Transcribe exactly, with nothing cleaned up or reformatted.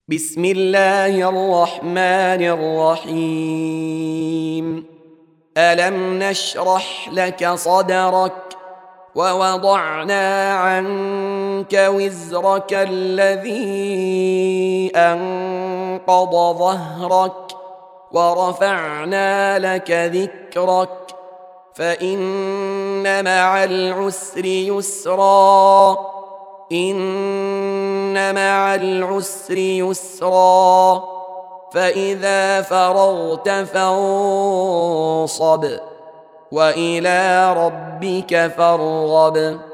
بسم الله الرحمن الرحيم. ألم نشرح لك صدرك ووضعنا عنك وزرك الذي أنقض ظهرك ورفعنا لك ذكرك فإن مع العسر يسرا إن مع العسر يسرا فإذا فرغت فانصب وإلى ربك فارغب.